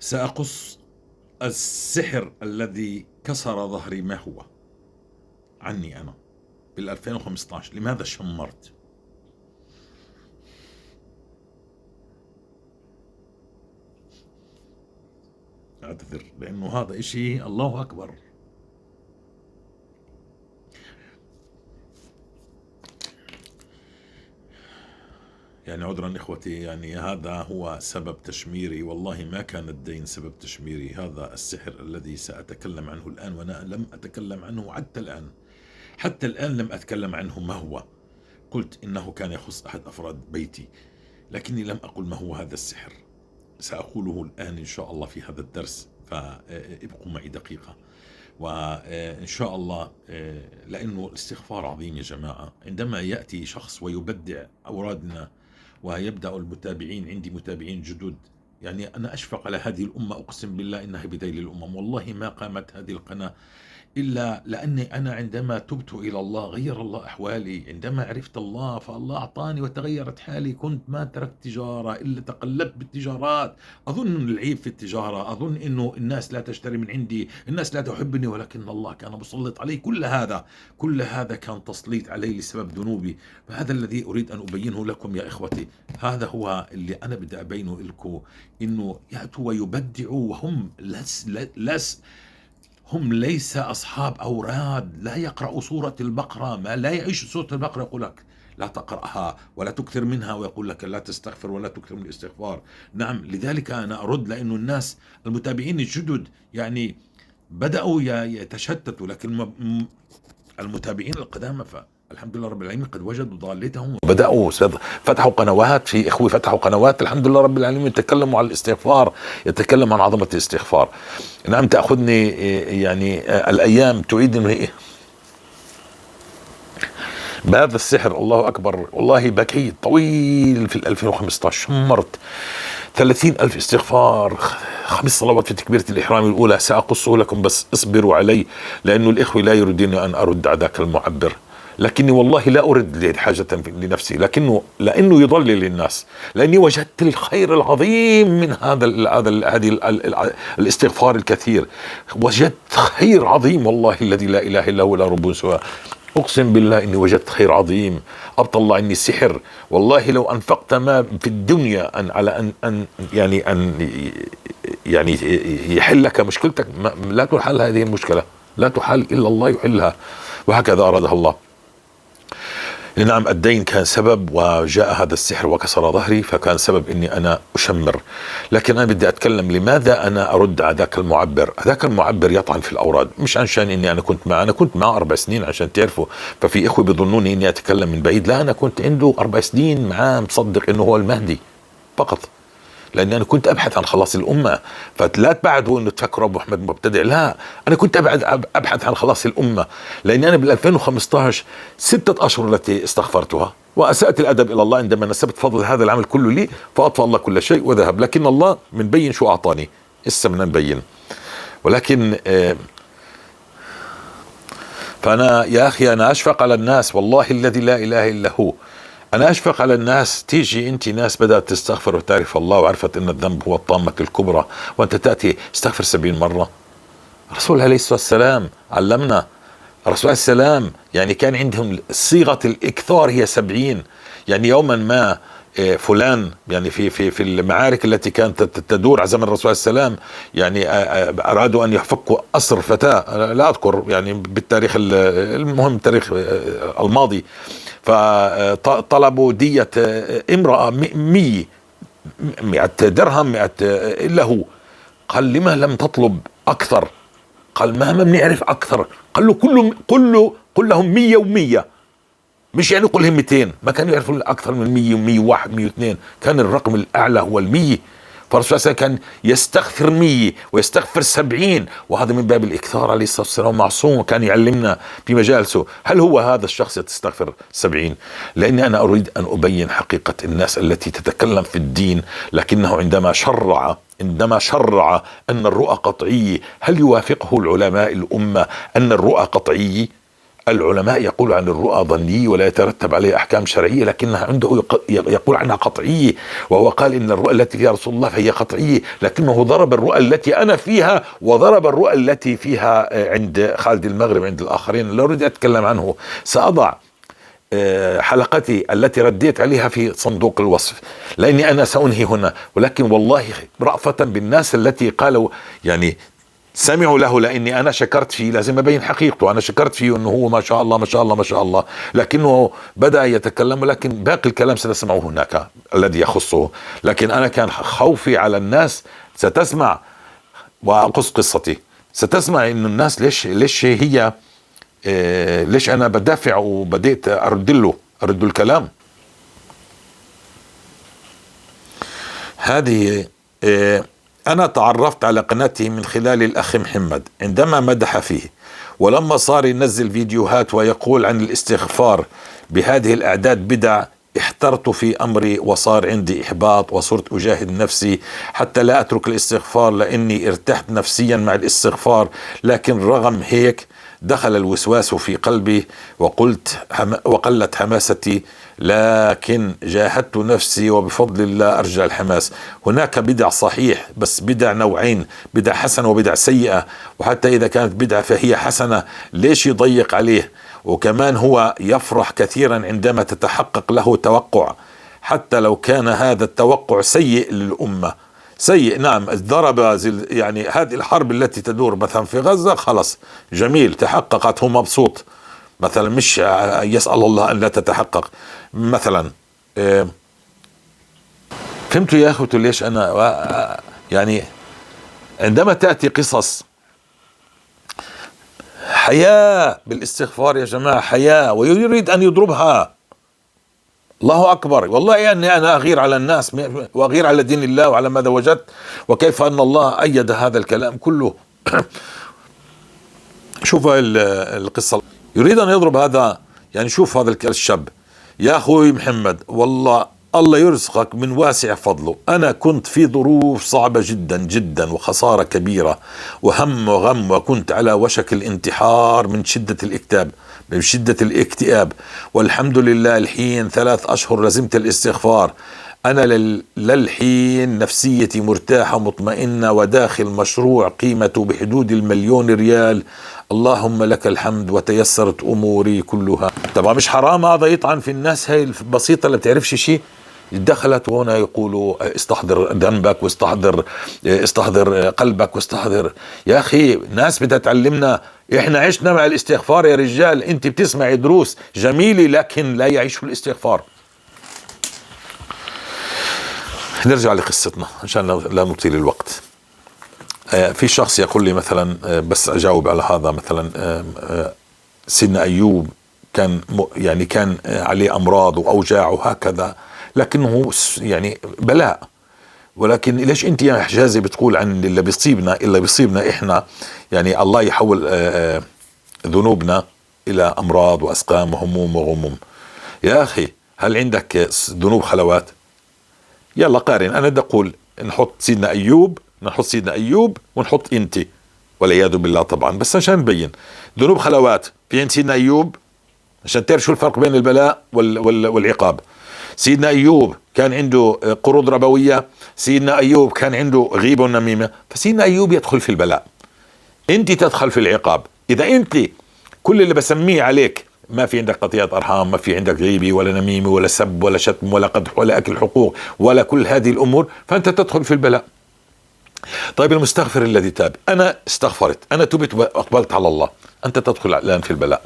سأقص السحر الذي كسر ظهري ما هو عني أنا بال2015. لماذا شمرت؟ أعتذر لأنه هذا إشي الله أكبر. يعني عذرا إخوتي، يعني هذا هو سبب تشميري. والله ما كان الدين سبب تشميري، هذا السحر الذي سأتكلم عنه الآن، وأنا لم أتكلم عنه حتى الآن لم أتكلم عنه. ما هو؟ قلت إنه كان يخص أحد أفراد بيتي، لكني لم أقل ما هو هذا السحر. سأقوله الآن إن شاء الله في هذا الدرس، فابقوا معي دقيقة وإن شاء الله. لأنه الاستغفار عظيم يا جماعة. عندما يأتي شخص ويبدع أورادنا ويبدأ المتابعين، عندي متابعين جدد، يعني أنا أشفق على هذه الأمة، أقسم بالله إنها بذيل الأمم. والله ما قامت هذه القناة إلا لأني أنا عندما تبت إلى الله غير الله أحوالي. عندما عرفت الله فالله أعطاني وتغيرت حالي. كنت ما تركت تجارة إلا تقلبت بالتجارات. أظن العيب في التجارة، أظن إنه الناس لا تشتري من عندي، الناس لا تحبني، ولكن الله كان مسلط علي. كل هذا كان تسليط علي لسبب ذنوبي. فهذا الذي أريد أن أبينه لكم يا إخوتي. هذا هو اللي أنا بدي أبينه لكم، إنه يأتوا ويبدعوا وهم هم ليس أصحاب أوراد. لا يقرأ سورة البقرة، ما لا يعيش سورة البقرة يقول لك لا تقرأها ولا تكثر منها، ويقول لك لا تستغفر ولا تكثر من الاستغفار. نعم، لذلك أنا أرد، لأنه الناس المتابعين الجدد يعني بدأوا يتشتتوا، لكن المتابعين القدامى الحمد لله رب العالمين قد وجدوا ضالتهم وبدأوا فتحوا قنوات. في إخوة فتحوا قنوات الحمد لله رب العالمين يتكلموا عن الاستغفار، يتكلم عن عظمة الاستغفار. نعم، تأخذني يعني الأيام تعيدني بهذا السحر. الله أكبر، والله بكيت طويل في 2015. شمرت 30,000 استغفار، 5 صلوات في تكبيرة الإحرام الأولى. سأقصه لكم بس اصبروا علي، لأنه الإخوة لا يريدون أن أرد على ذاك المعبر. لكني والله لا أرد حاجة لنفسي، لأنه يضلل الناس. لأني وجدت الخير العظيم من هذه الاستغفار الكثير. وجدت خير عظيم، والله الذي لا إله إلا هو لا رب سواه. أقسم بالله إني وجدت خير عظيم. أبطل الله عني السحر. والله لو أنفقت ما في الدنيا على أن يحل لك مشكلتك، لا تحل هذه المشكلة، لا تحل إلا الله يحلها، وهكذا أرادها الله. نعم، الدين كان سبب، وجاء هذا السحر وكسر ظهري، فكان سبب اني انا اشمر. لكن انا بدي اتكلم لماذا انا ارد على ذاك المعبر. ذاك المعبر يطعن في الاوراد، مش عشان اني انا كنت معه 4 سنين عشان تعرفوا. ففي اخوه بيظنوني اني اتكلم من بعيد، لا، انا كنت عنده 4 سنين معاه مصدق انه هو المهدي فقط، لاني انا كنت ابحث عن خلاص الامه. فلا تبعدوا انه تفكروا ابو احمد مبتدع، لا، انا كنت ابحث عن خلاص الامه. لاني انا بال2015 6 اشهر التي استغفرتها، واسأت الادب الى الله عندما نسبت فضل هذا العمل كله لي، فاطفأ الله كل شيء وذهب. لكن الله منبين شو اعطاني، لسه بدنا نبين. ولكن فانا يا اخي انا اشفق على الناس، والله الذي لا اله الا هو. أنا أشفق على الناس. تيجي أنت ناس بدأت تستغفر وتعرف الله، وعرفت أن الذنب هو الطامة الكبرى، وأنت تأتي استغفر 70 مرة. الرسول عليه الصلاة والسلام علمنا. الرسول عليه السلام يعني كان عندهم صيغة الإكثار هي 70. يعني يوما ما فلان يعني في المعارك التي كانت تدور على زمن الرسول عليه السلام، يعني أرادوا أن يفكوا أسر فتاة، لا أذكر يعني بالتاريخ، المهم التاريخ الماضي. فطلبوا دية امرأة 100 درهم 100 له. قال لما لم تطلب أكثر؟ قال ما بنعرف أكثر. قال له قل لهم 100 و100، مش يعني قل لهم 200. ما كانوا يعرفون أكثر من 100 و101 102، كان الرقم الأعلى هو 100. فالرسول صلى الله عليه وسلم كان يستغفر 100 ويستغفر 70، وهذا من باب الإكثار. عليه الصلاة والسلام معصوم، كان يعلمنا في مجالسه. هل هو هذا الشخص يستغفر 70؟ لأني أنا أريد أن أبين حقيقة الناس التي تتكلم في الدين، لكنه عندما شرع أن الرؤى قطعية، هل يوافقه العلماء الأمة أن الرؤى قطعية؟ العلماء يقول عن الرؤى ظنية ولا يترتب عليها أحكام شرعية، لكنها عنده يقول عنها قطعية، وهو قال إن الرؤى التي فيها رسول الله فهي قطعية، لكنه ضرب الرؤى التي أنا فيها وضرب الرؤى التي فيها عند خالد المغرب عند الآخرين. لا أريد أتكلم عنه، سأضع حلقتي التي رديت عليها في صندوق الوصف، لأني أنا سأنهي هنا. ولكن والله رأفة بالناس التي قالوا يعني سمعوا له، لاني انا شكرت فيه، لازم ابين حقيقته. انا شكرت فيه انه هو ما شاء الله ما شاء الله ما شاء الله، لكنه بدا يتكلم، لكن باقي الكلام ستسمعه هناك الذي يخصه. لكن انا كان خوفي على الناس ستسمع، واقص قصتي، ستسمع انه الناس ليش هي ليش انا بدافع وبديت ارد له الكلام. هذه أنا تعرفت على قناته من خلال الأخ محمد عندما مدح فيه، ولما صار ينزل فيديوهات ويقول عن الاستغفار بهذه الأعداد بدع، احترت في أمري وصار عندي إحباط، وصرت أجاهد نفسي حتى لا أترك الاستغفار لأني ارتحت نفسيا مع الاستغفار. لكن رغم هيك دخل الوسواس في قلبي وقلت حماستي، لكن جاهدت نفسي وبفضل الله أرجع الحماس. هناك بدع صحيح، بس بدع نوعين، بدع حسنة وبدع سيئة، وحتى إذا كانت بدعة فهي حسنة ليش يضيق عليه؟ وكمان هو يفرح كثيرا عندما تتحقق له توقع، حتى لو كان هذا التوقع سيء للأمة. سيء نعم، ضرب يعني هذه الحرب التي تدور مثلا في غزة خلص جميل تحققت، هو مبسوط مثلا، مش يسأل الله أن لا تتحقق مثلا. فهمتوا يا أخوتي ليش أنا يعني عندما تأتي قصص حياة بالاستغفار يا جماعة، حياة، ويريد أن يضربها، الله أكبر. والله يعني أنا أغير على الناس وأغير على دين الله وعلى ماذا وجدت، وكيف أن الله أيد هذا الكلام كله. شوف القصة، يريد أن يضرب هذا. يعني شوف هذا الشاب يا أخوي محمد، والله الله يرزقك من واسع فضله. أنا كنت في ظروف صعبة جدا جدا وخسارة كبيرة وهم وغم، وكنت على وشك الانتحار من شدة الاكتئاب، والحمد لله الحين 3 أشهر لزمت الاستغفار. أنا للحين نفسيتي مرتاحة مطمئنة، وداخل مشروع قيمته بحدود 1,000,000 ريال. اللهم لك الحمد، وتيسرت أموري كلها. طبعا مش حرام هذا يطعن في الناس هاي البسيطة اللي بتعرفش شيء. دخلت وهنا يقولوا استحضر ذنبك، استحضر قلبك، واستحضر. يا أخي ناس بدها تعلمنا، إحنا عشنا مع الاستغفار يا رجال. أنت بتسمعي دروس جميلة لكن لا يعيشوا الاستغفار. نرجع لقصتنا عشان لا نطيل الوقت. في شخص يقول لي مثلا، بس أجاوب على هذا، مثلا سيدنا أيوب كان يعني كان عليه أمراض وأوجاع وهكذا، لكنه يعني بلاء. ولكن ليش أنت يا حجازي بتقول عن اللي بيصيبنا إحنا، يعني الله يحول ذنوبنا إلى أمراض وأسقام وهموم وغموم؟ يا أخي هل عندك ذنوب خلوات؟ يلا قارن. أنا بدي أقول نحط سيدنا أيوب ونحط أنت، والعياذ بالله طبعا، بس عشان نبين ذنوب خلوات في عند سيدنا أيوب عشان تعرف شو الفرق بين البلاء والعقاب. سيدنا أيوب كان عنده قروض ربوية، سيدنا أيوب كان عنده غيبة ونميمة، فسيدنا أيوب يدخل في البلاء، أنت تدخل في العقاب. إذا أنت كل اللي بسميه عليك ما في عندك قطيعة أرحام، ما في عندك غيبة ولا نميمة ولا سب ولا شتم ولا قدح ولا أكل حقوق ولا كل هذه الأمور، فأنت تدخل في البلاء. طيب المستغفر الذي تاب، أنا استغفرت، أنا تبت وأقبلت على الله، أنت تدخل الآن في البلاء.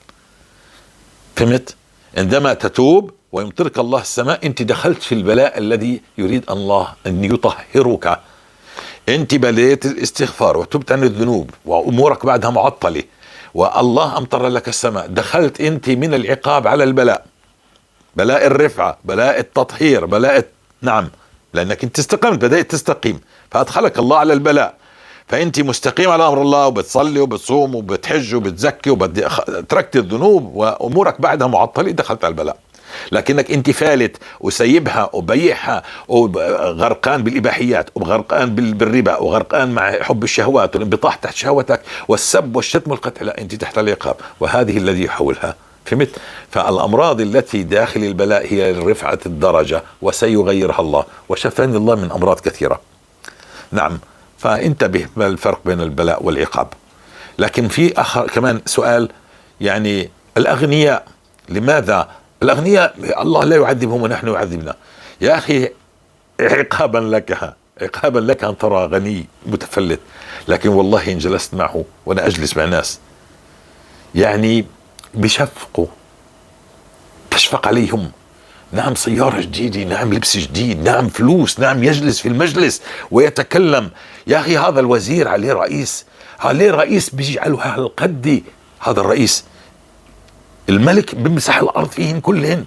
فهمت؟ عندما تتوب ويمطرك الله السماء، أنت دخلت في البلاء الذي يريد الله أن يطهرك. أنت بديت الاستغفار وتبت عن الذنوب وأمورك بعدها معطلة، والله أمطر لك السماء، دخلت أنت من العقاب على البلاء، بلاء الرفعة، بلاء التطهير، نعم، لأنك أنت استقمت، بدأت تستقيم، فأدخلك الله على البلاء. فأنت مستقيم على أمر الله، وبتصلي وبتصوم وبتحج وبتزكي تركت الذنوب وأمورك بعدها معطلة، دخلت على البلاء. لكنك انت فالت وسيبها وبيعها وغرقان بالإباحيات وغرقان بالربا وغرقان مع حب الشهوات والانبطاح تحت شهوتك والسب والشتم والقتل، لا انت تحت العقاب، وهذه الذي يحولها. فهمت؟ فالأمراض التي داخل البلاء هي رفعة الدرجة وسيغيرها الله، وشفاني الله من أمراض كثيرة. نعم، فانتبه ما الفرق بين البلاء والعقاب. لكن في كمان سؤال، يعني الأغنياء، لماذا الأغنياء الله لا يعذبهم ونحن يعذبنا؟ يا أخي عقابا لك، عقابا لك أن ترى غني متفلت، لكن والله إن جلست معه، وأنا أجلس مع ناس يعني بشفقوا، تشفق عليهم. نعم سيارة جديدة، نعم لبس جديد، نعم فلوس، نعم يجلس في المجلس ويتكلم. يا أخي هذا الوزير عليه رئيس، عليه رئيس بيجعله هالقد، هذا الرئيس الملك بمسح الأرض فيهن كلهن،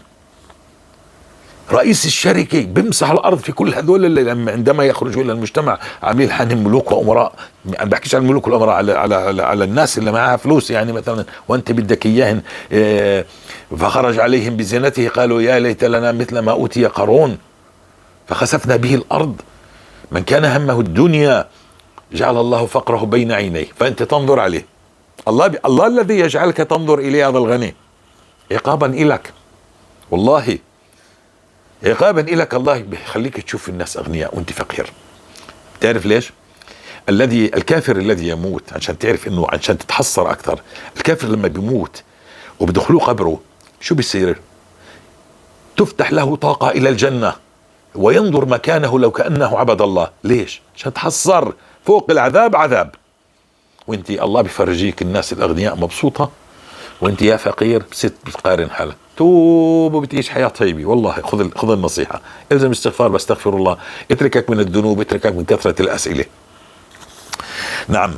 رئيس الشركة بمسح الأرض في كل هذول عندما يخرجوا إلى المجتمع عاملين حالهم ملوك وأمراء. أنا بحكيش عن الملوك والأمراء على الناس اللي معها فلوس، يعني مثلا وأنت بدك إياهن. فخرج عليهم بزينته قالوا يا ليت لنا مثل ما أوتي قارون فخسفنا به الأرض. من كان همه الدنيا جعل الله فقره بين عينيه، فأنت تنظر عليه. الله الذي يجعلك تنظر إلى هذا الغني عقابا إلك، والله عقابا إلك. الله بيخليك تشوف الناس أغنياء وأنت فقير. تعرف ليش؟ الكافر الذي يموت، عشان تعرف إنه، عشان تتحسر أكثر، الكافر لما بيموت وبدخلوه قبره شو بيصير؟ تفتح له طاقة إلى الجنة وينظر مكانه لو كأنه عبد الله. ليش؟ عشان تحسر فوق العذاب عذاب، وانت الله بيفرجيك الناس الأغنياء مبسوطة وانت يا فقير بست بتقارن حالك. توب وبتعيش حياة طيبة. والله خذ النصيحة، الزم استغفار، بستغفر الله، اتركك من الذنوب، اتركك من كثرة الأسئلة. نعم.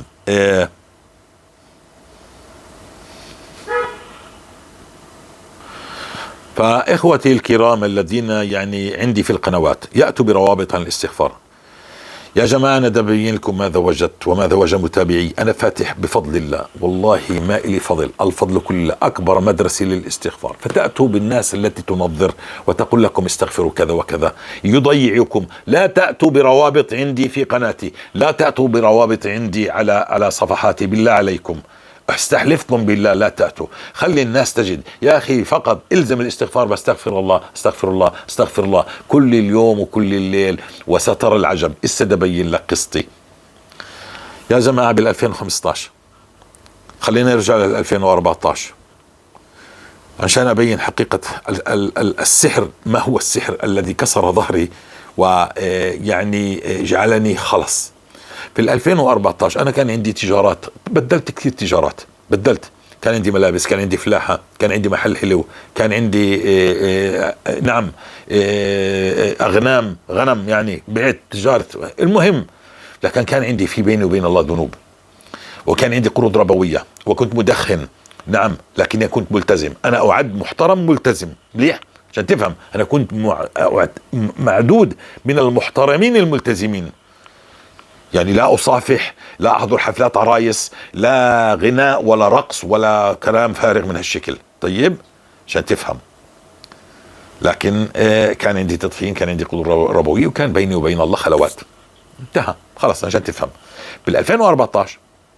فإخوتي الكرام الذين يعني عندي في القنوات، يأتوا بروابط عن الاستغفار. يا جماعة أنا أبين لكم ماذا وجدت وماذا وجد متابعي. أنا فاتح بفضل الله، والله ما إلي فضل، الفضل كله، أكبر مدرسة للاستغفار. فتأتوا بالناس التي تنظر وتقول لكم استغفروا كذا وكذا، يضيعكم. لا تأتوا بروابط عندي في قناتي، لا تأتوا بروابط عندي على صفحاتي، بالله عليكم استحلفكم بالله لا تأتوا. خلي الناس تجد. يا أخي فقط الزم الاستغفار، بستغفر الله استغفر الله استغفر الله كل اليوم وكل الليل، وسترى العجب. السد أبين لك قصتي يا جماعة. بال 2015 خلينا نرجع لل 2014 عشان أبين حقيقة السحر. ما هو السحر الذي كسر ظهري ويعني جعلني خلص؟ في 2014 أنا كان عندي تجارات، بدلت كثير تجارات، بدلت. كان عندي ملابس، كان عندي فلاحة، كان عندي محل حلو، كان عندي نعم أغنام، غنم، يعني بعت تجارة. المهم، لكن كان عندي في بيني وبين الله ذنوب، وكان عندي قروض ربوية، وكنت مدخن. نعم، لكني كنت ملتزم. أنا أعد محترم ملتزم. ليه؟ عشان تفهم، أنا كنت معدود من المحترمين الملتزمين. يعني لا أصافح، لا أحضر حفلات عرايس، لا غناء ولا رقص ولا كلام فارغ من هالشكل. طيب عشان تفهم. لكن كان عندي تدخين، كان عندي قدر ربوي، وكان بيني وبين الله خلوات. انتهى خلاص عشان تفهم. بال 2014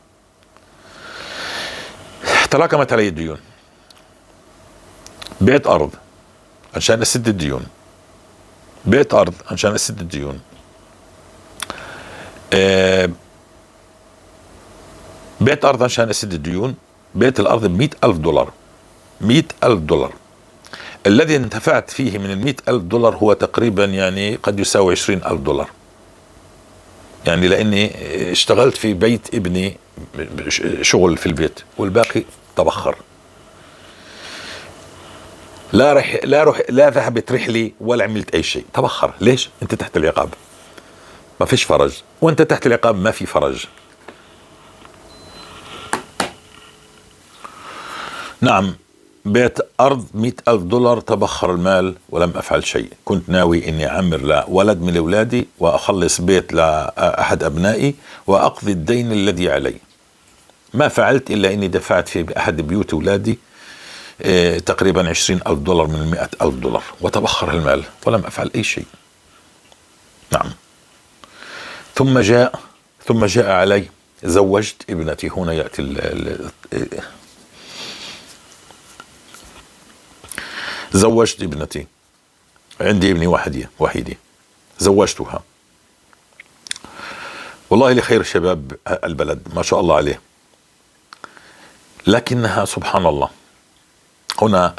تراكمت علي الديون، بعت أرض عشان أسد الديون، بعت أرض عشان أسد الديون. بعت أرض عشان أسد الديون. بعت الأرض ب$100,000، $100,000. الذي انتفعت فيه من $100,000 هو تقريبا يعني قد يساوي $20,000، يعني لأني اشتغلت في بيت ابني شغل في البيت، والباقي تبخر. لا ذهبت رحلي ولا عملت أي شيء، تبخر. ليش؟ أنت تحت العقاب، ما فيش فرج، وأنت تحت العقاب ما في فرج. نعم، بعت أرض $100,000، تبخر المال ولم أفعل شيء. كنت ناوي إني أعمر لولد من أولادي، وأخلص بيت لأحد أبنائي، وأقضي الدين الذي علي. ما فعلت إلا إني دفعت في أحد بيوت أولادي تقريبا 20,000 دولار من 100,000 دولار، وتبخر المال ولم أفعل أي شيء. نعم. ثم جاء علي، زوجت ابنتي. هنا يأتي زوجت ابنتي، عندي ابني وحيدة زوجتها، والله لخير شباب البلد ما شاء الله عليه، لكنها سبحان الله هنا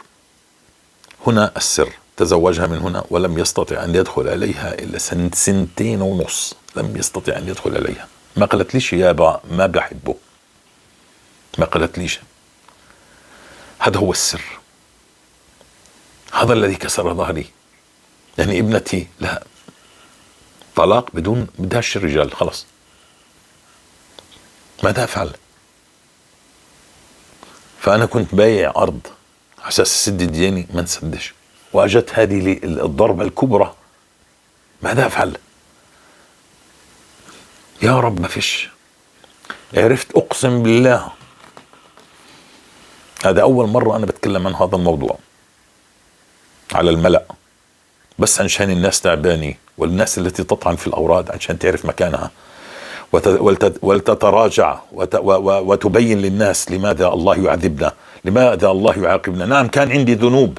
السر تزوجها من هنا ولم يستطع أن يدخل عليها إلا 2.5 لم يستطع أن يدخل عليها. ما قالت ليش يابا ما بحبه، ما قالت ليش. هذا هو السر، هذا الذي كسر ظهري. يعني ابنتي لا، طلاق بدهاش الرجال، خلاص ماذا أفعل؟ فأنا كنت بايع أرض على أساس أسد ديني، ما نسدش، وأجت هذه الضربة الكبرى، ماذا أفعل؟ يا رب ما فيش. عرفت، أقسم بالله هذا أول مرة أنا بتكلم عن هذا الموضوع على الملأ، بس عشان الناس تعباني، والناس التي تطعن في الأوراد عشان تعرف مكانها ولتتراجع وتبين للناس لماذا الله يعذبنا، لماذا الله يعاقبنا. نعم كان عندي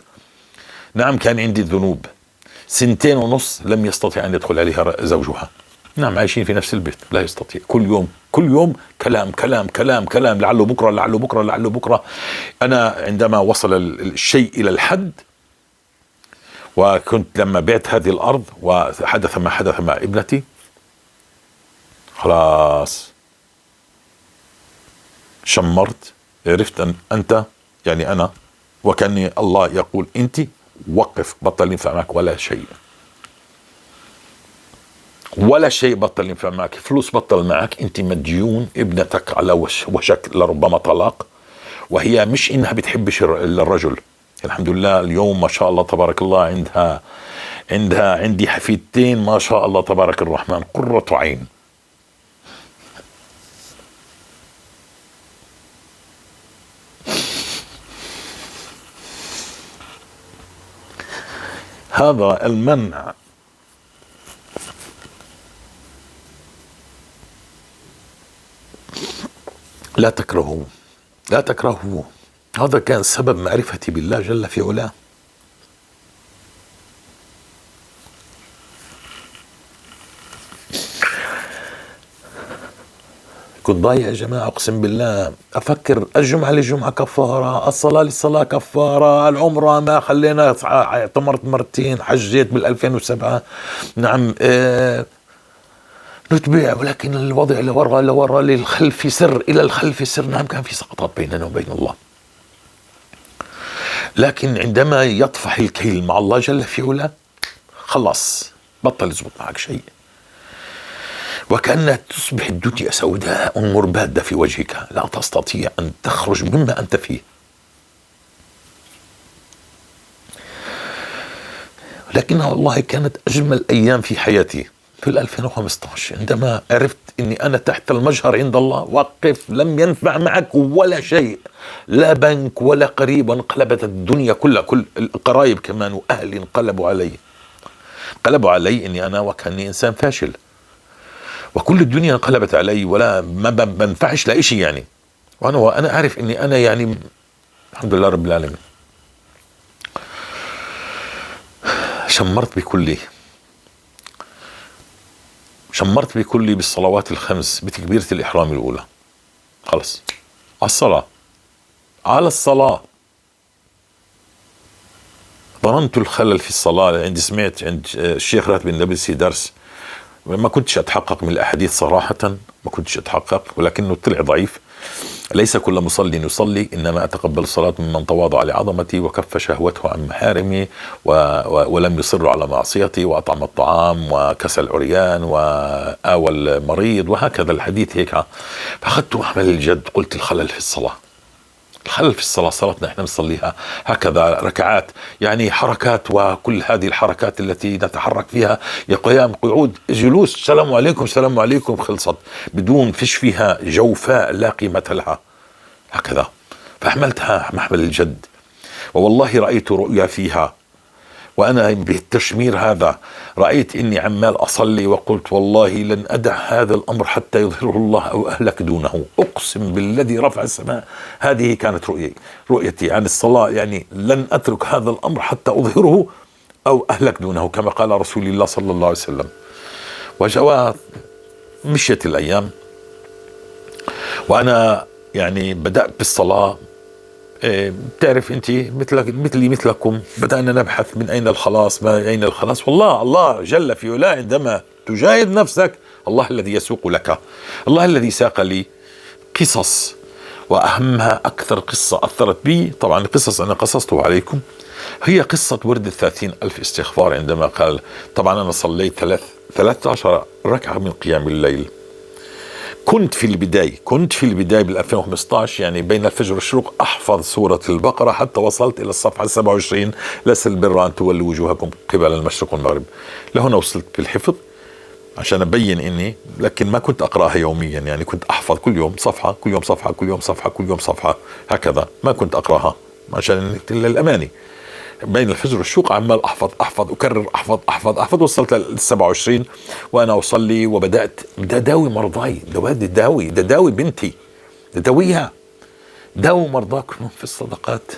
ذنوب. 2.5 لم يستطيع أن يدخل عليها زوجها. نعم عايشين في نفس البيت، لا يستطيع. كل يوم كلام كلام كلام كلام، لعله بكرة. أنا عندما وصل الشيء إلى الحد، وكنت لما بعت هذه الأرض وحدث ما حدث مع ابنتي، خلاص شمرت. عرفت أن أنت يعني أنا، وكان الله يقول أنت وقف، بطل ينفع معك ولا شيء بطل ينفع معك، فلوس بطل معك، أنت مديون، ابنتك على وشك لربما طلاق، وهي مش إنها بتحبش الرجل. الحمد لله اليوم ما شاء الله تبارك الله عندي حفيدتين ما شاء الله تبارك الرحمن، قرة عين. هذا المنع لا تكرهوه. هذا كان سبب معرفتي بالله جل في علاه. كنت ضايع يا جماعة، أقسم بالله أفكر الجمعة للجمعة كفارة، الصلاة للصلاة كفارة، العمرة ما خلينا، اعتمرت مرتين، حجيت بال2007. نعم نتبع، ولكن الوضع لورا للخلف سر، إلى الخلف سر. نعم كان في سقطات بيننا وبين الله، لكن عندما يطفح الكيل مع الله جل في علاه خلاص بطل يزبط معك شيء، وكأنها تصبح الدنيا سوداء مربادة في وجهك، لا تستطيع أن تخرج مما أنت فيه. لكنها والله كانت أجمل أيام في حياتي في 2015، عندما عرفت أني أنا تحت المجهر عند الله، وقف، لم ينفع معك ولا شيء، لا بنك ولا قريب، وانقلبت الدنيا كلها، كل القرايب كمان وأهلي انقلبوا علي أني أنا وكأني إنسان فاشل، وكل الدنيا انقلبت علي، ولا ما بنفعش لا شيء يعني. وأنا أعرف أني أنا يعني الحمد لله رب العالمين. شمرت بكلي بالصلوات الخمس، بتكبيرة الإحرام الأولى، خلص على الصلاة. ظننت الخلل في الصلاة، عندي سمعت عند الشيخ راتب النابلسي درس، ما كنتش أتحقق من الأحاديث صراحة، ما كنتش أتحقق، ولكنه طلع ضعيف. ليس كل مصلي يصلي، إنما أتقبل الصلاة ممن تواضع لعظمتي وكف شهوته عن محارمي ولم يصر على معصيتي، وأطعم الطعام وكسى العريان وآوى المريض، وهكذا الحديث هيك. فأخذت أحمل الجد، قلت الخلل في الصلاة، صلاتنا احنا بنصليها هكذا ركعات، يعني حركات، وكل هذه الحركات التي نتحرك فيها، يا قيام قعود جلوس، سلام عليكم خلصت، بدون فيش فيها جوفاء لا قيمة لها، هكذا. فأحملتها محمل الجد، ووالله رأيت رؤيا فيها، وأنا بالتشمير هذا رأيت إني عمال أصلي وقلت والله لن أدع هذا الأمر حتى يظهره الله أو أهلك دونه، أقسم بالذي رفع السماء. هذه كانت رؤيتي عن الصلاة، يعني لن أترك هذا الأمر حتى أظهره أو أهلك دونه، كما قال رسول الله صلى الله عليه وسلم. وجاء مشيت الأيام وأنا يعني بدأت بالصلاة. بتعرف أنت مثلي مثلكم بدأنا نبحث من أين الخلاص، ما أين الخلاص. والله الله جل في علاه عندما تجاهد نفسك الله الذي يسوق لك، الله الذي ساق لي قصص، وأهمها أكثر قصة أثرت بي طبعا قصص أنا قصصته عليكم، هي قصة ورد 30,000 استغفار. عندما قال طبعا أنا صليت 13 ركعة من قيام الليل. كنت في البداية بال 2015 يعني بين الفجر والشروق أحفظ سورة البقرة حتى وصلت إلى الصفحة 27، ليس البر أن تولوا وجوهكم قبل المشرق والمغرب. لهنا وصلت بالحفظ عشان أبين إني، لكن ما كنت أقرأها يوميا، يعني كنت أحفظ كل يوم صفحة، كل يوم صفحة، كل يوم صفحة، كل يوم صفحة، هكذا. ما كنت أقرأها عشان الأماني. بين الفجر والشروق عمال أحفظ أكرر أحفظ وصلت لل 27 وأنا أصلي، وبدأت داوي مرضاي، داوي بنتي، داويها، داوي مرضاكم في الصدقات.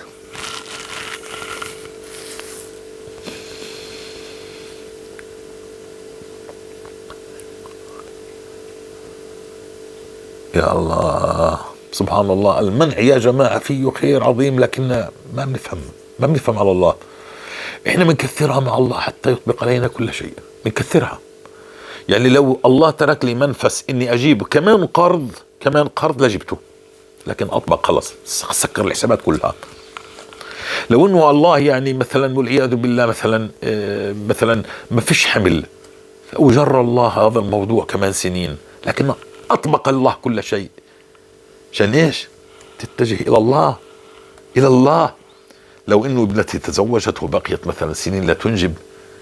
يا الله سبحان الله. المنع يا جماعة فيه خير عظيم، لكن ما بنفهم على الله. احنا بنكثرها مع الله حتى يطبق علينا كل شيء، بنكثرها. يعني لو الله ترك لي منفس اني اجيب كمان قرض لجبته، لكن اطبق خلص، سكر الحسابات كلها. لو انه الله يعني مثلا والعياذ بالله مثلا ما فيش حمل وجر الله هذا الموضوع كمان سنين، لكن اطبق الله كل شيء. عشان ايش؟ تتجه الى الله. لو انه ابنتي تزوجت وبقيت مثلا سنين لا تنجب،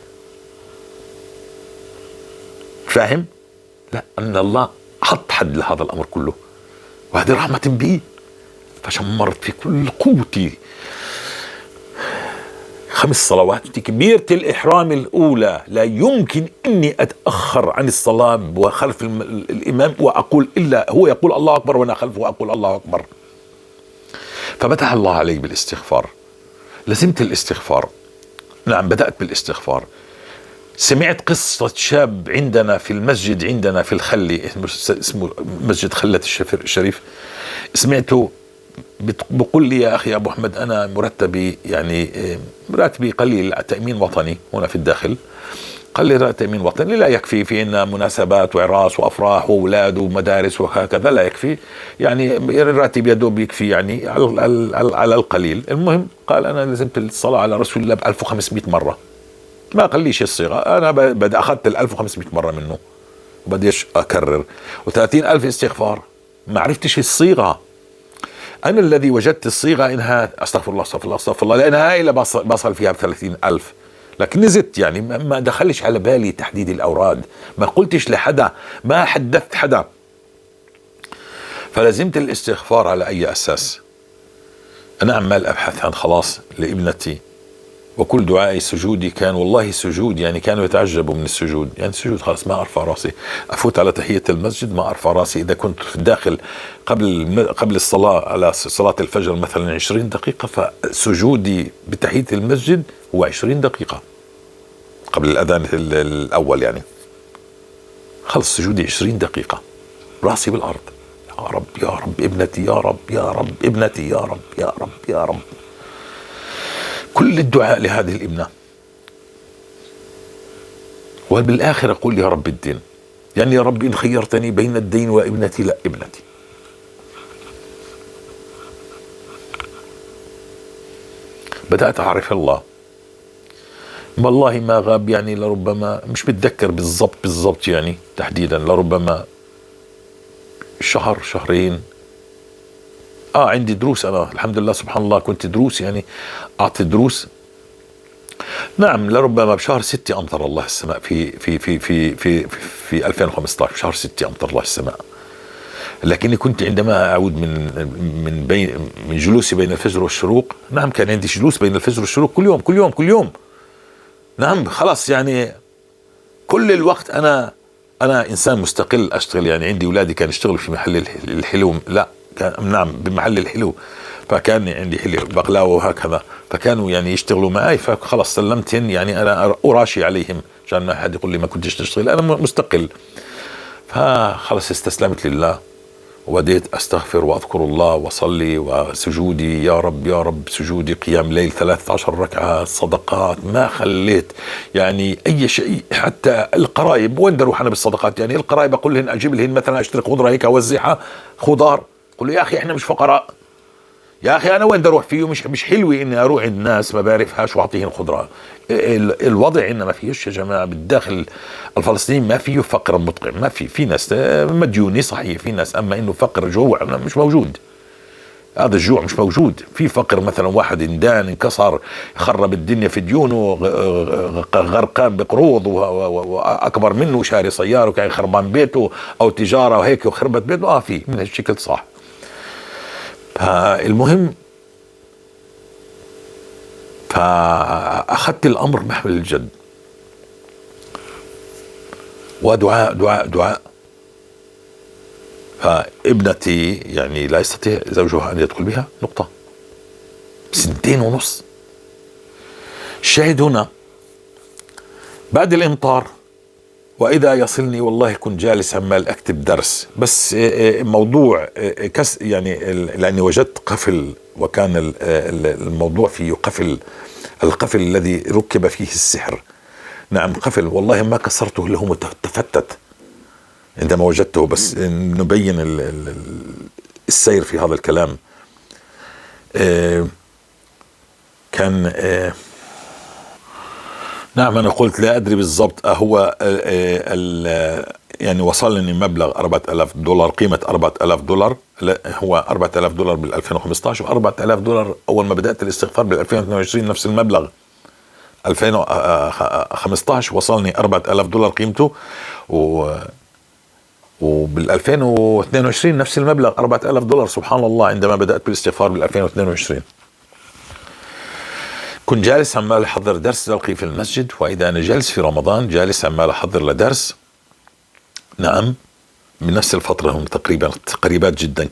فاهم؟ لا، ان الله حط حد لهذا الامر كله، وهذه رحمة بي، فشمرت في كل قوتي 5 صلوات تكبيرة الإحرام الأولى. لا يمكن أني أتأخر عن الصلاة وخلف الإمام وأقول إلا هو يقول الله أكبر وأنا خلفه أقول الله أكبر. ففتح الله علي بالاستغفار، لزمت الاستغفار. نعم، بدأت بالاستغفار. سمعت قصة شاب عندنا في المسجد، عندنا في الخلي، اسمه مسجد خلة الشريف، سمعته بقول لي يا أخي أبو أحمد أنا مرتبي قليل تأمين وطني هنا في الداخل. قال لي تأمين وطني لا يكفي، في إن مناسبات وعراس وأفراح وأولاد ومدارس وهكذا لا يكفي، يعني الراتب يدوب يكفي يعني على القليل. المهم قال أنا لزمت الصلاة على رسول الله 1500 مرة. ما قال ليش الصيغة، أنا أخذت 1500 مرة منه وبديش أكرر، و30,000 استغفار. ما عرفتش الصيغة، أنا الذي وجدت الصيغة إنها أستغفر الله، لأنها هاي اللي بصل فيها ب30,000. لكن نزدت، يعني ما دخلش على بالي تحديد الأوراد، ما قلتش لحدا، ما حدثت حدا. فلزمت الاستغفار على أي أساس؟ أنا عمال أبحث عن خلاص لابنتي، وكل دعائي سجودي كان والله سجود، يعني كانوا يتعجبوا من السجود، يعني سجود خلاص ما أرفع راسي، أفوت على تحية المسجد ما أرفع راسي. إذا كنت في الداخل قبل الصلاة على صلاة الفجر مثلا 20 دقيقة، فسجودي بتحية المسجد هو 20 دقيقة قبل الأذان الأول، يعني خلص سجودي 20 دقيقة، راسي بالأرض، يا رب يا رب ابنتي، يا رب يا رب ابنتي، يا رب يا رب يا رب. كل الدعاء لهذه الابنة، وبالآخر أقول يا رب الدين، يعني يا رب إن خيرتني بين الدين وابنتي لا ابنتي. بدأت أعرف الله، والله ما غاب، يعني لربما مش متذكر بالضبط يعني تحديدا، لربما شهر شهرين. عندي دروس أنا الحمد لله سبحان الله، كنت دروس يعني أعطي دروس. نعم، لربما بشهر 6 أمطر الله السماء في 2015، بشهر 6 أمطر الله السماء. لكني كنت عندما أعود من جلوسي بين الفجر والشروق، نعم كان عندي جلوس بين الفجر والشروق كل يوم كل يوم كل يوم. نعم خلاص يعني كل الوقت أنا إنسان مستقل أشتغل، يعني عندي أولادي كانوا يشتغلوا في محل الحلو، لا كان نعم بمحل الحلو، فكان عندي حلو بقلاوة وهكذا، فكانوا يعني يشتغلوا معي، فخلاص سلمتهم، يعني أنا أراشي عليهم عشان ما حد يقول لي ما كنتش تشتغل، أنا مستقل. فخلاص استسلمت لله وبديت استغفر واذكر الله واصلي، وسجودي يا رب يا رب، سجودي قيام ليل 13 ركعه، صدقات ما خليت يعني اي شيء، حتى القرايب وين اروح انا بالصدقات؟ يعني القرايب اقول لهن اجيب لهن مثلا اشتري خضره هيك اوزعها خضار، قول يا اخي احنا مش فقراء، يا اخي انا وين اروح فيه؟ مش حلوة اني اروح عند الناس ما بعرفهاش واعطيهم خضره. الوضع عندنا ما فيش يا جماعه بالداخل الفلسطيني، ما فيه فقر مدقع، ما في ناس مديوني صحيح في ناس، اما انه فقر جوع مش موجود، هذا الجوع مش موجود. في فقر مثلا واحد اندان انكسر خرب الدنيا في ديونه، غرقان بقروض واكبر منه شاري سياره وكان خربان بيته او تجاره وهيك وخربت بيته، في من هالشكل صح. فالمهم فأخذت الأمر محمل الجد، ودعاء دعاء دعاء. فابنتي يعني لا يستطيع زوجها أن يدخل بها نقطة، 2.5 سنين. الشاهد هنا بعد الإمطار وإذا يصلني، والله كنت جالس عمال أكتب درس، بس موضوع يعني لأني وجدت قفل، وكان الموضوع فيه قفل، القفل الذي ركب فيه السحر. نعم قفل، والله ما كسرته إلا هو تفتت عندما وجدته، بس نبين السير في هذا الكلام. كان نعم أنا قلت لا أدري بالضبط، هو يعني وصلني مبلغ $4000، قيمة $4000، هو $4000 بال 2015 و$4000 أول ما بدأت الاستغفار بال 2022 نفس المبلغ. 2015 وصلني $4000 قيمته، وبال 2022 نفس المبلغ $4000. سبحان الله، عندما بدأت بالاستغفار بال 2022 كنت جالس عمال أحضر درس تلقي في المسجد، وإذا أنا جالس في رمضان جالس عمال أحضر لدرس. نعم بنفس الفترة هم تقريبا قريبات جدا،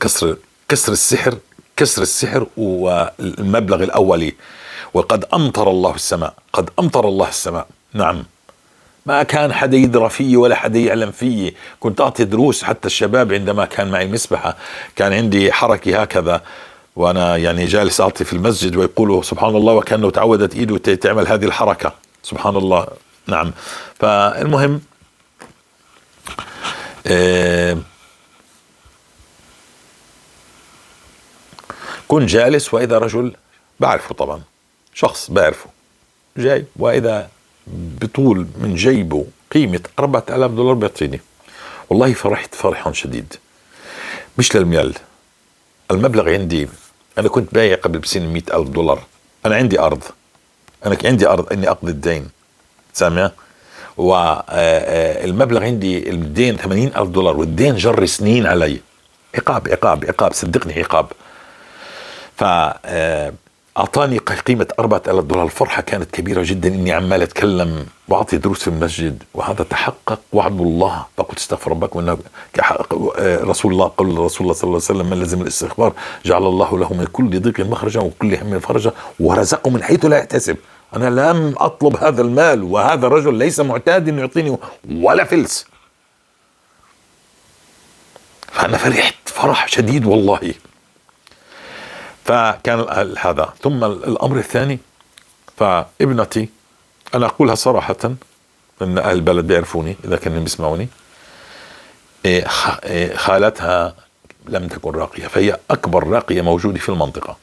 كسر السحر والمبلغ الأولي، وقد أمطر الله السماء، قد أمطر الله السماء. نعم ما كان حدا يدرى فيه ولا حدا يعلم فيه، كنت أعطي دروس حتى الشباب عندما كان معي المسبحة، كان عندي حركة هكذا وأنا يعني جالس أعطي في المسجد، ويقولوا سبحان الله وكأنه تعودت إيده تعمل هذه الحركة، سبحان الله. نعم فالمهم كنت جالس وإذا رجل بعرفه، طبعا شخص بعرفه جاي، وإذا بطول من جيبه قيمة $4000 بيعطيني. والله فرحت فرحا شديد، مش للمال. المبلغ عندي، أنا كنت بايع قبل بسنة $100,000، أنا عندي أرض إني أقضي الدين، سامع؟ والمبلغ عندي الدين $80,000، والدين جر سنين علي، عقاب صدقني عقاب. فأعطاني قيمة $4000. الفرحة كانت كبيرة جدا، إني عمال أتكلم وأعطي دروس في المسجد، وهذا تحقق وعد الله. فقلت استغفر ربكم إنه رسول الله قال رسول الله صلى الله عليه وسلم من لزم الاستغفار جعل الله له من كل ضيق مخرجا وكل هم فرجا ورزقه من حيث لا يحتسب. أنا لم أطلب هذا المال، وهذا الرجل ليس معتاد إنه يعطيني ولا فلس. فأنا فرحت فرح شديد والله. فكان هذا. ثم الأمر الثاني، فابنتي أنا أقولها صراحة إن أهل البلد بيعرفوني إذا كانوا بيسمعوني، خالتها لم تكن راقية، فهي أكبر راقية موجودة في المنطقة.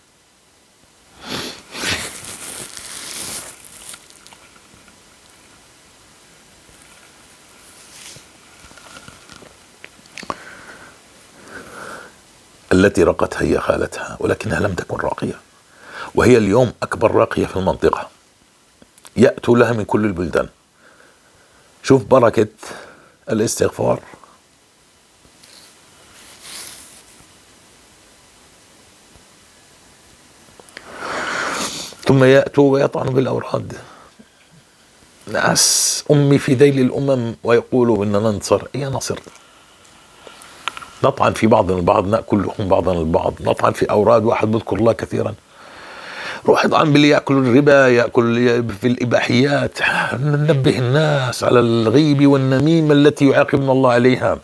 التي رقتها هي خالتها، ولكنها لم تكن راقية، وهي اليوم أكبر راقية في المنطقة، يأتوا لها من كل البلدان. شوف بركة الاستغفار. ثم يأتوا ويطعنوا بالأوراد. ناس أمي في ذيل الأمم ويقولوا إننا ننتصر. أي نصر؟ نطعن في بعضنا البعض، نأكل لحوم بعضنا البعض، نطعن في أوراد واحد بذكر الله كثيرا. روح اطعن باللي يأكل الربا، يأكل في الإباحيات. ننبه الناس على الغيب والنميمة التي يعاقبنا الله عليها.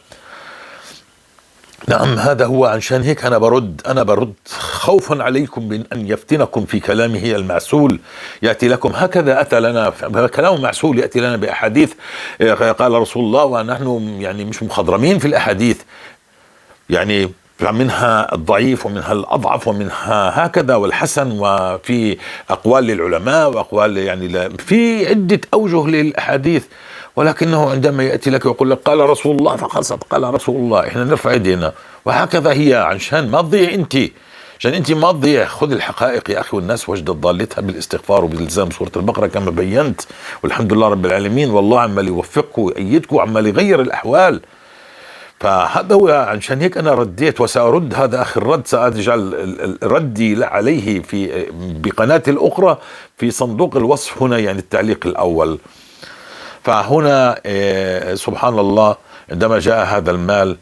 نعم، هذا هو. عشان هيك أنا برد خوفا عليكم من أن يفتنكم في كلامه المعسول. يأتي لكم هكذا، أتى لنا كلام معسول، يأتي لنا بأحاديث قال رسول الله، ونحن يعني مش مخضرمين في الأحاديث، يعني منها الضعيف ومنها الأضعف ومنها هكذا والحسن، وفي أقوال للعلماء وأقوال يعني في عدة أوجه للأحاديث. ولكنه عندما يأتي لك ويقول لك قال رسول الله فقد قال رسول الله، احنا نرفع ايدينا. وهكذا هي، عشان ما تضيع انت، عشان انت ما تضيع. خذ الحقائق يا اخي، والناس وجدت ضالتها بالاستغفار وبالالتزام سورة البقرة كما بينت، والحمد لله رب العالمين. والله عمال يوفقكم ويأيدكم وعمال يغير الأحوال. فهذا هو. عشان هيك أنا رديت وسأرد هذا آخر رد، سأجعل ردي عليه في بقناتي الأخرى في صندوق الوصف هنا، يعني التعليق الأول. فهنا سبحان الله، عندما جاء هذا المال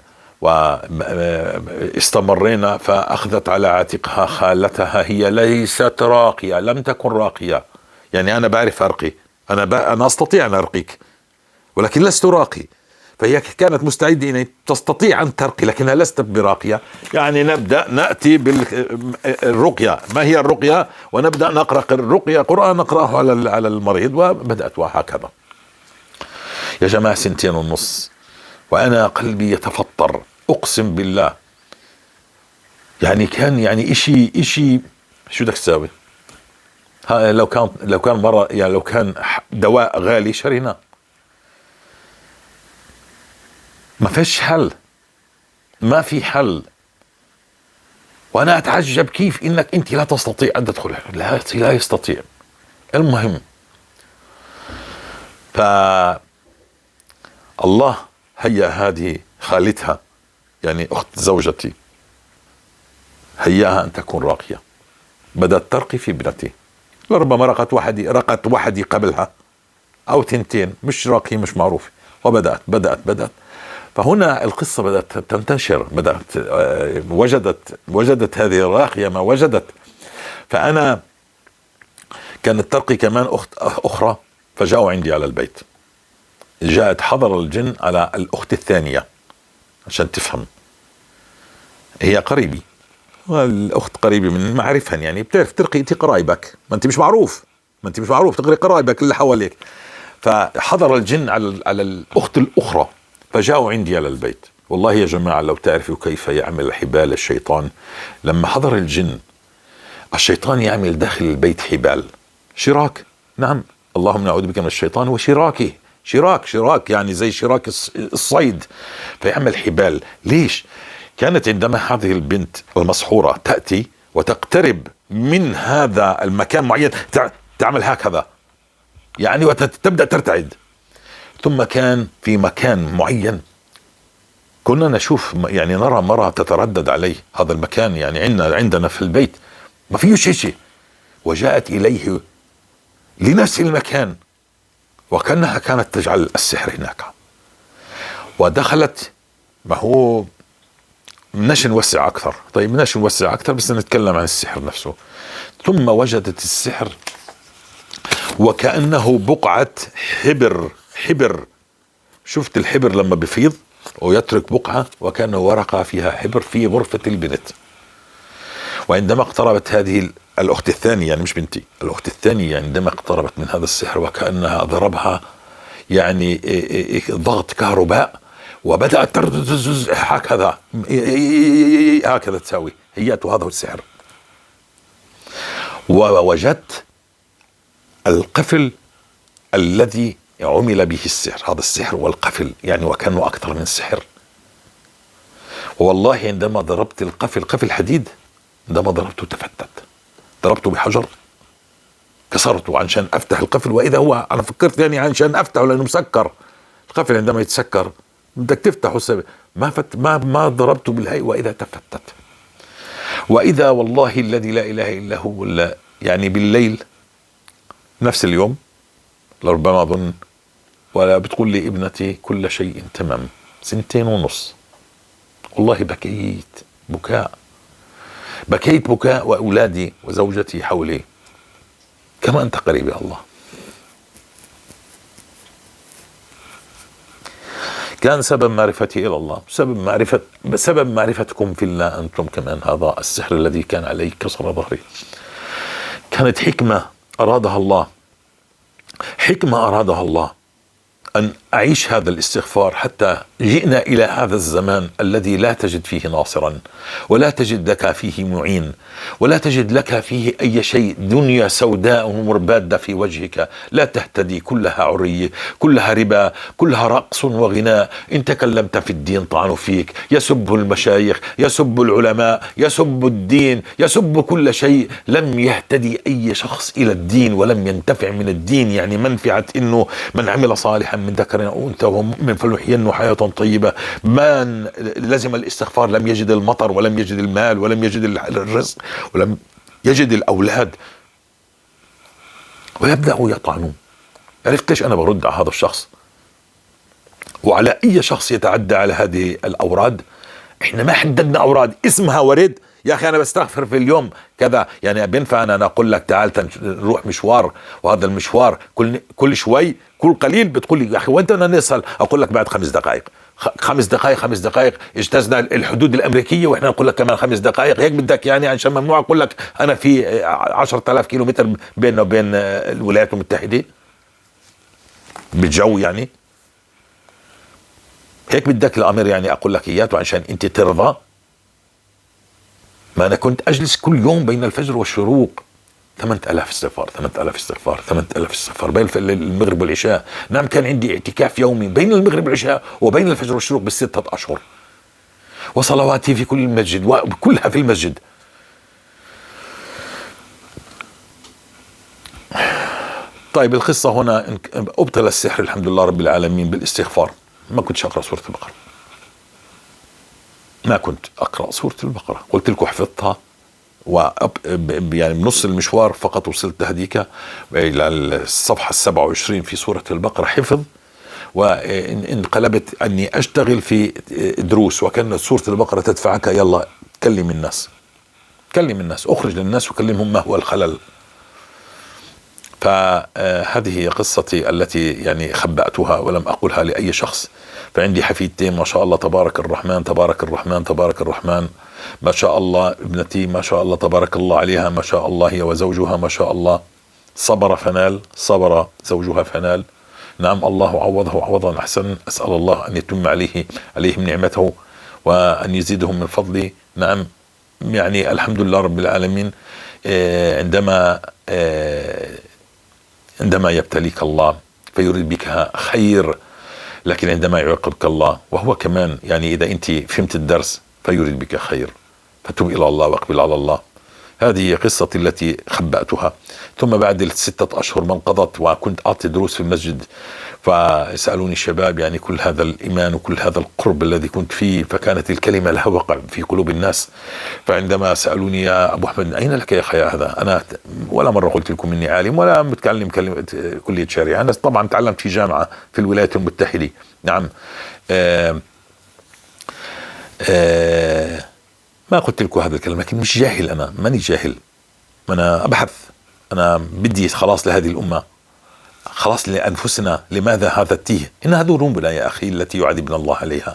واستمرينا، فأخذت على عاتقها خالتها. هي ليست راقية، لم تكن راقية. يعني أنا بعرف أرقي، أنا أستطيع أن أرقيك، ولكن لست راقي. فهي كانت مستعدة أن تستطيع أن ترقي، لكنها لست براقية. يعني نأتي بالرقية. ما هي الرقية؟ ونبدأ نقرأ الرقية، قرآن نقرأه على المريض. وبدأت وهكذا يا جماعة 2.5 وأنا قلبي يتفطر، أقسم بالله. يعني كان يعني إشي شو بدك تساوي؟ لو كان مرة، يعني لو كان دواء غالي شريناه. ما فيش حل، ما في حل. وأنا أتعجب كيف إنك أنت لا تستطيع أن تدخل. لا يستطيع. المهم، الله هيا هذه خالتها، يعني أخت زوجتي، هياها أن تكون راقية. بدأت ترقي في ابنتي. لربما رقت وحدي قبلها أو 2، مش راقي، مش معروف. وبدأت. فهنا القصة بدأت تنتشر، وجدت هذه الراقية ما وجدت. فأنا كانت ترقي كمان أخت أخرى، فجاءوا عندي على البيت. جاءت حضر الجن على الأخت الثانية. عشان تفهم، هي قريبي، والأخت قريبي من معرفها، يعني بتعرف ترقي انت قرايبك، ما انت مش معروف تقري قرايبك اللي حواليك. فحضر الجن على الأخت الأخرى، فجاءوا عندي على البيت. والله يا جماعة لو تعرفوا كيف يعمل حبال الشيطان. لما حضر الجن، الشيطان يعمل داخل البيت حبال، شراك. نعم، اللهم نعوذ بك من الشيطان وشراكه. شراك يعني زي شراك الصيد. فيعمل حبال. ليش؟ كانت عندما هذه البنت المسحورة تأتي وتقترب من هذا المكان معين، تعمل هكذا يعني، وتبدأ ترتعد. ثم كان في مكان معين كنا نشوف، يعني نرى مرة تتردد عليه هذا المكان، يعني عندنا في البيت ما فيه شيء. وجاءت إليه لنفس المكان، وكأنها كانت تجعل السحر هناك. ودخلت. ما هو بدناش نوسع أكثر. طيب بدناش نوسع أكثر، بس نتكلم عن السحر نفسه. ثم وجدت السحر وكأنه بقعة حبر. شفت الحبر لما بفيض ويترك بقعة، وكأنه ورقة فيها حبر في غرفة البنت. وعندما اقتربت هذه الأخت الثانية، يعني مش بنتي، الأخت الثانية، عندما اقتربت من هذا السحر وكأنها ضربها يعني ضغط كهرباء، وبدأت ترتز هكذا تساوي. هياته هذا السحر. ووجدت القفل الذي عمل به السحر، هذا السحر والقفل يعني، وكانوا أكثر من سحر. والله عندما ضربت القفل، قفل حديد، عندما ضربته تفتت. ضربته بحجر كسرته عشان أفتح القفل، وإذا هو، أنا فكرت يعني عشان أفتحه لأنه مسكر. القفل عندما يتسكر بدك تفتحه السبب. ما ضربته بالهي، وإذا تفتت. وإذا والله الذي لا إله إلا هو، يعني بالليل نفس اليوم لربما أظن، ولا بتقول لي ابنتي كل شيء تمام. 2.5 والله بكيت بكاء، بكيت بكاء، وأولادي وزوجتي حولي. كما أنت قريب يا الله. كان سبب معرفتي إلى الله، سبب معرفتكم في الله أنتم كمان. هذا السحر الذي كان علي كسر ظهري كانت حكمة أرادها الله، حكمة أرادها الله أن أعيش هذا الاستغفار، حتى جئنا إلى هذا الزمان الذي لا تجد فيه ناصرا، ولا تجد لك فيه معين، ولا تجد لك فيه أي شيء. دنيا سوداء مربادة في وجهك، لا تهتدي، كلها عرية، كلها ربا، كلها رقص وغناء. إن تكلمت في الدين طعنوا فيك، يسب المشايخ، يسب العلماء، يسب الدين، يسب كل شيء. لم يهتدي أي شخص إلى الدين ولم ينتفع من الدين، يعني منفعة إنه من عمل صالحا من ذكر أو أنثى وهو مؤمن فلنحيينه حياة طيبة. من لزم الاستغفار لم يجد المطر، ولم يجد المال، ولم يجد الرزق، ولم يجد الأولاد، ويبدأوا يطعنون. عرفت ليش أنا برد على هذا الشخص وعلى أي شخص يتعدى على هذه الأوراد؟ إحنا ما حددنا أوراد، اسمها ورد. يا أخي أنا بستغفر في اليوم كذا، يعني بينفع أنا أقول لك تعال نروح مشوار، وهذا المشوار كل شوي، كل قليل بتقول لي يا أخي وأنت أنا نصل، أقول لك بعد 5 دقائق. 5 دقائق اجتزنا الحدود الأمريكية وإحنا نقول لك كمان 5 دقائق. هيك بدك يعني عشان ممنوع أقول لك أنا في 10,000 كيلومتر بيننا وبين الولايات المتحدة بالجو؟ يعني هيك بدك الأمر يعني أقول لك إياه عشان أنت ترضى؟ ما أنا كنت أجلس كل يوم بين الفجر والشروق 8,000 استغفار، 8,000 استغفار، 8,000 استغفار بين المغرب والعشاء. نعم كان عندي اعتكاف يومي بين المغرب والعشاء وبين الفجر والشروق ب6 أشهر، وصلواتي في كل المسجد وكلها في المسجد. طيب القصة هنا أبطل السحر الحمد لله رب العالمين بالاستغفار. ما كنتش أقرأ سورة البقرة، ما كنت أقرأ سورة البقرة. قلت لكم حفظتها يعني بنص المشوار فقط وصلت هديك إلى الصفحة 27 في سورة البقرة حفظ، وانقلبت أني أشتغل في دروس، وكانت سورة البقرة تدفعك يلا كلم الناس، كلم الناس، أخرج للناس وكلمهم ما هو الخلل. فهذه قصتي التي يعني خبأتها ولم أقولها لأي شخص. فعندي حفيدتين ما شاء الله تبارك الرحمن، تبارك الرحمن، تبارك الرحمن، ما شاء الله. ابنتي ما شاء الله تبارك الله عليها، ما شاء الله، هي وزوجها ما شاء الله. صبر فنال، صبر زوجها فنال. نعم الله عوضه عوضا أحسن. أسأل الله أن يتم عليهم نعمته وأن يزيدهم من فضله. نعم يعني الحمد لله رب العالمين. عندما يبتليك الله فيريد بك خير، لكن عندما يعاقبك الله وهو كمان يعني إذا أنت فهمت الدرس فيريد بك خير، فتب إلى الله واقبل على الله. هذه قصتي التي خبأتها. ثم بعد 6 أشهر ما انقضت وكنت أعطي دروس في المسجد، فسألوني الشباب يعني كل هذا الإيمان وكل هذا القرب الذي كنت فيه، فكانت الكلمة لها وقع في قلوب الناس. فعندما سألوني يا أبو أحمد أين لك يا خيا هذا، أنا ولا مرة قلت لكم إني عالم ولا متكلم كلية شريعة، أنا طبعا تعلمت في جامعة في الولايات المتحدة. نعم ما قلت لكم هذا الكلام، لكن مش جاهل، أنا ماني جاهل، أنا أبحث، أنا بدي خلاص لهذه الأمة، خلاص لأنفسنا. لماذا هذا التيه؟ إنها ذنوبنا يا أخي التي يعذبنا الله عليها.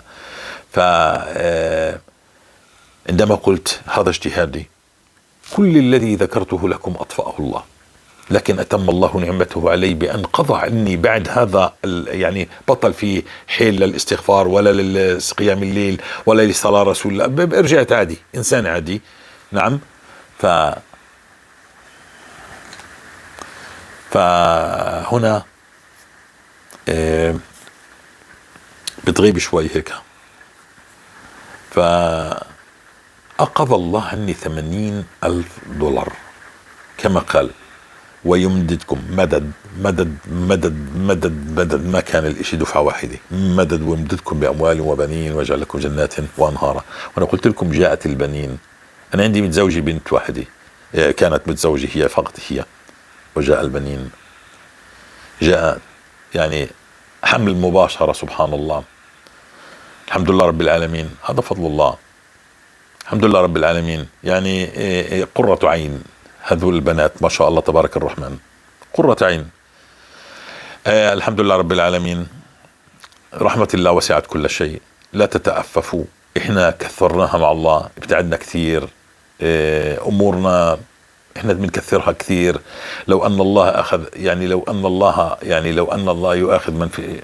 عندما قلت هذا اجتهادي، كل الذي ذكرته لكم أطفأه الله، لكن أتم الله نعمته علي بأن قضى عني بعد هذا يعني بطل في حيل للاستغفار ولا للقيام الليل ولا لصلاة رسول الله، رجعت عادي، إنسان عادي. نعم فهنا بتغيب شوي هيك. فأقضى الله عني 80,000 دولار كما قال، ويمددكم مدد مدد مدد مدد مدد، ما كان الاشي دفعة واحدة، مدد ويمددكم بأموال وبنين ويجعل لكم جنات وأنهارا. وأنا قلت لكم جاءت البنين، أنا عندي متزوجة بنت واحدة، كانت متزوجة هي فقط هي، وجاء البنين جاء يعني حمل مباشرة، سبحان الله. الحمد لله رب العالمين، هذا فضل الله. الحمد لله رب العالمين. يعني قرة عين هذول البنات، ما شاء الله تبارك الرحمن، قرة عين. الحمد لله رب العالمين. رحمة الله وسعت كل شيء، لا تتأففوا. احنا كثرناها مع الله، ابتعدنا كثير، امورنا احنا بنكثرها كثير. لو ان الله اخذ، يعني لو ان الله يؤاخذ من في،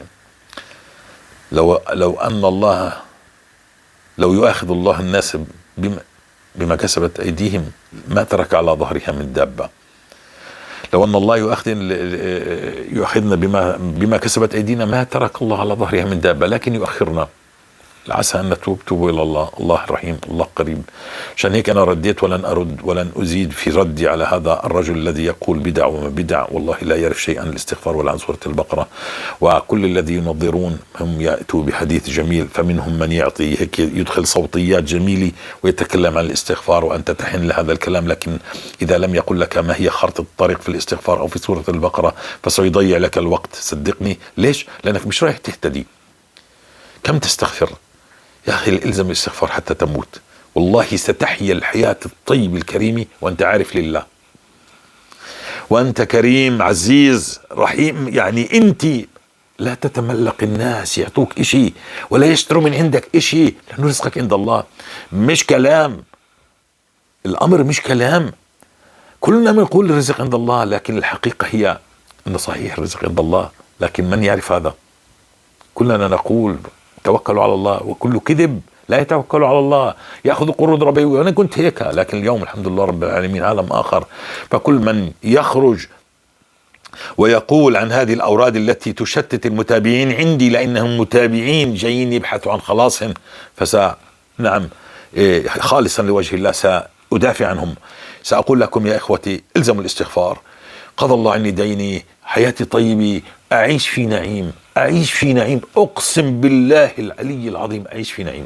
لو يؤاخذ الله الناس بما كسبت ايديهم ما ترك على ظهرها من دابة. لو ان الله يؤاخذنا بما كسبت ايدينا ما ترك الله على ظهرها من دابة، لكن يؤخرنا عسى أن نتوب. توبوا إلى الله، الله الرحيم، الله قريب. عشان هيك أنا رديت ولن أرد ولن أزيد في ردي على هذا الرجل الذي يقول بدع وما بدع، والله لا يعرف شيئا عن الاستغفار ولا عن سورة البقرة. وكل الذي ينظرون هم يأتوا بحديث جميل، فمنهم من يعطي هيك يدخل صوتيات جميلة ويتكلم عن الاستغفار وأنت تحن لهذا الكلام، لكن إذا لم يقل لك ما هي خارطة الطريق في الاستغفار أو في سورة البقرة فسيضيع لك الوقت. صدقني. ليش؟ لأنك مش رايح تهتدي. كم تستغفر يا أخي؟ الزم الاستغفار حتى تموت، والله ستحيا الحياة الطيب الكريم وأنت عارف لله، وأنت كريم عزيز رحيم. يعني أنت لا تتملق الناس يعطوك إشي ولا يشتروا من عندك إشي، لأنه رزقك عند الله. مش كلام، الأمر مش كلام. كلنا بنقول الرزق عند الله، لكن الحقيقة هي أن صحيح الرزق عند الله، لكن من يعرف هذا؟ كلنا نقول توكلوا على الله، وكل كذب لا يتوكلوا على الله يأخذ قروض ربوية. وأنا كنت هيك، لكن اليوم الحمد لله رب العالمين عالم آخر. فكل من يخرج ويقول عن هذه الأوراد التي تشتت المتابعين عندي، لأنهم متابعين جايين يبحثوا عن خلاصهم، نعم خالصا لوجه الله سأدافع عنهم. سأقول لكم يا إخوتي الزموا الاستغفار. قضى الله عني ديني، حياتي طيبة، أعيش في نعيم، أعيش في نعيم، أقسم بالله العلي العظيم أعيش في نعيم.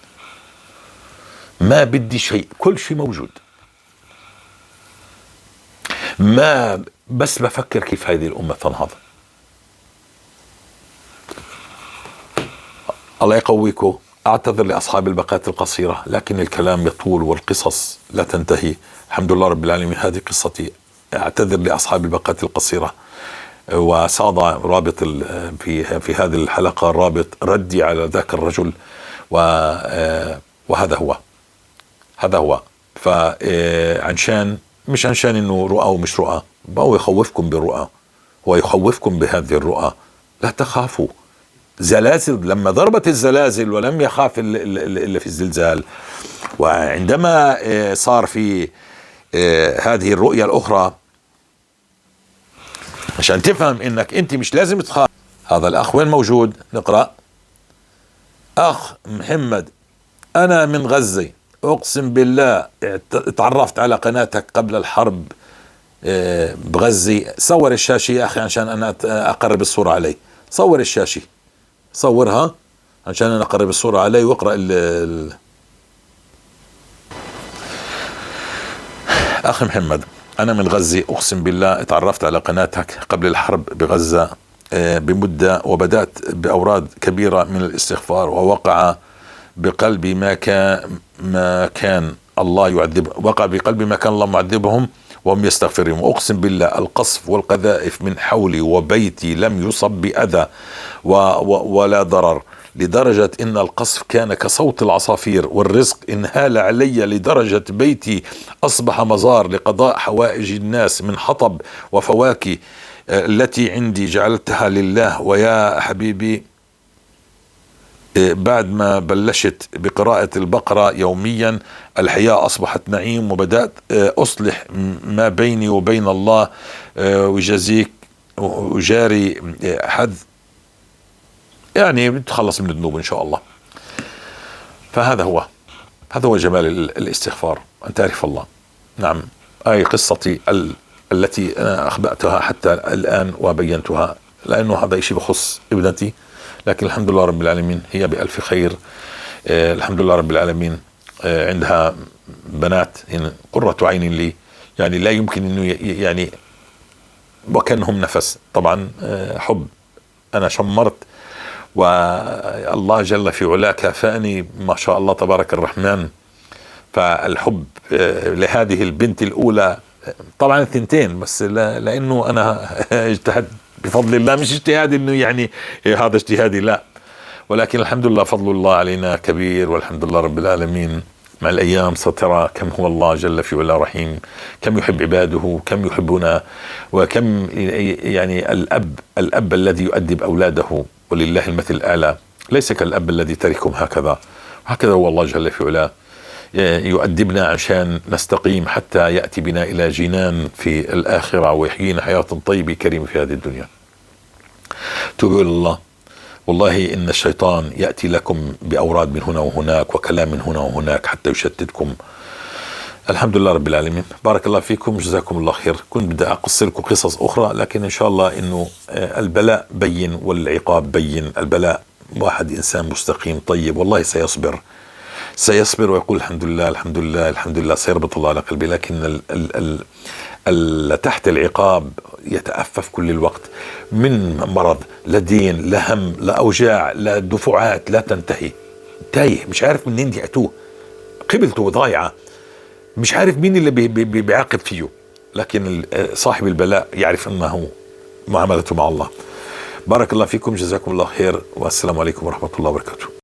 ما بدي شيء، كل شيء موجود. ما بس بفكر كيف هذه الأمة تنهض. الله يقويكم. أعتذر لأصحاب البقات القصيرة، لكن الكلام يطول والقصص لا تنتهي. الحمد لله رب العالمين، هذه قصتي. أعتذر لأصحاب البقات القصيرة، وسأضع رابط في هذه الحلقة، رابط ردي على ذاك الرجل، وهذا هو. فعنشان مش عشان انه رؤى ومش رؤى، هو يخوفكم بالرؤى، هو يخوفكم بهذه الرؤى. لا تخافوا. زلازل، لما ضربت الزلازل ولم يخاف اللي في الزلزال، وعندما صار في هذه الرؤية الأخرى، عشان تفهم انك انت مش لازم تخاف. هذا الاخ وين موجود؟ نقرأ. اخ محمد: انا من غزة، اقسم بالله اتعرفت على قناتك قبل الحرب بغزة. صور الشاشة يا اخي عشان انا اقرب الصورة علي. صور الشاشة، صورها عشان انا اقرب الصورة علي، واقرأ اخ محمد: أنا من غزة، أقسم بالله اتعرفت على قناتك قبل الحرب بغزة بمدة، وبدأت بأوراد كبيرة من الاستغفار، ووقع بقلبي ما كان الله يعذب، وقع بقلبي ما كان الله معذبهم وهم يستغفرون. أقسم بالله القصف والقذائف من حولي وبيتي لم يصب بأذى ولا ضرر، لدرجة إن القصف كان كصوت العصافير، والرزق انهال علي لدرجة بيتي أصبح مزار لقضاء حوائج الناس من حطب وفواكه التي عندي جعلتها لله. ويا حبيبي بعد ما بلشت بقراءة البقرة يوميا الحياة أصبحت نعيم، وبدأت أصلح ما بيني وبين الله، وجزيك وجاري حد، يعني بتخلص من الذنوب إن شاء الله. فهذا هو جمال الاستغفار، أن تعرف الله. نعم، هاي قصتي التي أنا أخبأتها حتى الآن وبينتها، لأنه هذا شيء بخص ابنتي، لكن الحمد لله رب العالمين هي بألف خير. الحمد لله رب العالمين عندها بنات قرة عين لي، يعني لا يمكن أنه يعني وكأنهم نفس. طبعا حب، أنا شمرت والله جل في علاه كافأني ما شاء الله تبارك الرحمن. فالحب لهذه البنت الأولى، طبعا الثنتين، بس لأنه أنا اجتهدت بفضل الله، مش اجتهاد إنه يعني هذا اجتهادي، لا، ولكن الحمد لله فضل الله علينا كبير، والحمد لله رب العالمين. مع الأيام سترى كم هو الله جل في علاه رحيم، كم يحب عباده، كم يحبنا، وكم يعني الأب الذي يؤدب أولاده، ولله المثل الأعلى، ليس كالأب الذي تركهم هكذا. هكذا هو الله جل في علاه يؤدبنا عشان نستقيم حتى يأتي بنا إلى جنان في الآخرة، ويحيينا حياة طيبة كريمة في هذه الدنيا. توبوا إلى الله. والله إن الشيطان يأتي لكم بأوراد من هنا وهناك وكلام من هنا وهناك حتى يشتتكم. الحمد لله رب العالمين. بارك الله فيكم، جزاكم الله خير. كنت بدي أقص لكم قصص أخرى، لكن إن شاء الله إنه البلاء بين والعقاب بين. البلاء واحد إنسان مستقيم طيب والله سيصبر ويقول الحمد لله الحمد لله الحمد لله، سيربط الله على قلبي. لكن تحت العقاب يتأفف كل الوقت، من مرض لدين لهم لأوجاع لدفعات لا تنتهي، تايه مش عارف منين جاءتوه، قبلته ضايعة، مش عارف مين اللي بيعاقب فيه. لكن صاحب البلاء يعرف أنه معاملته مع الله. بارك الله فيكم، جزاكم الله خير، والسلام عليكم ورحمة الله وبركاته.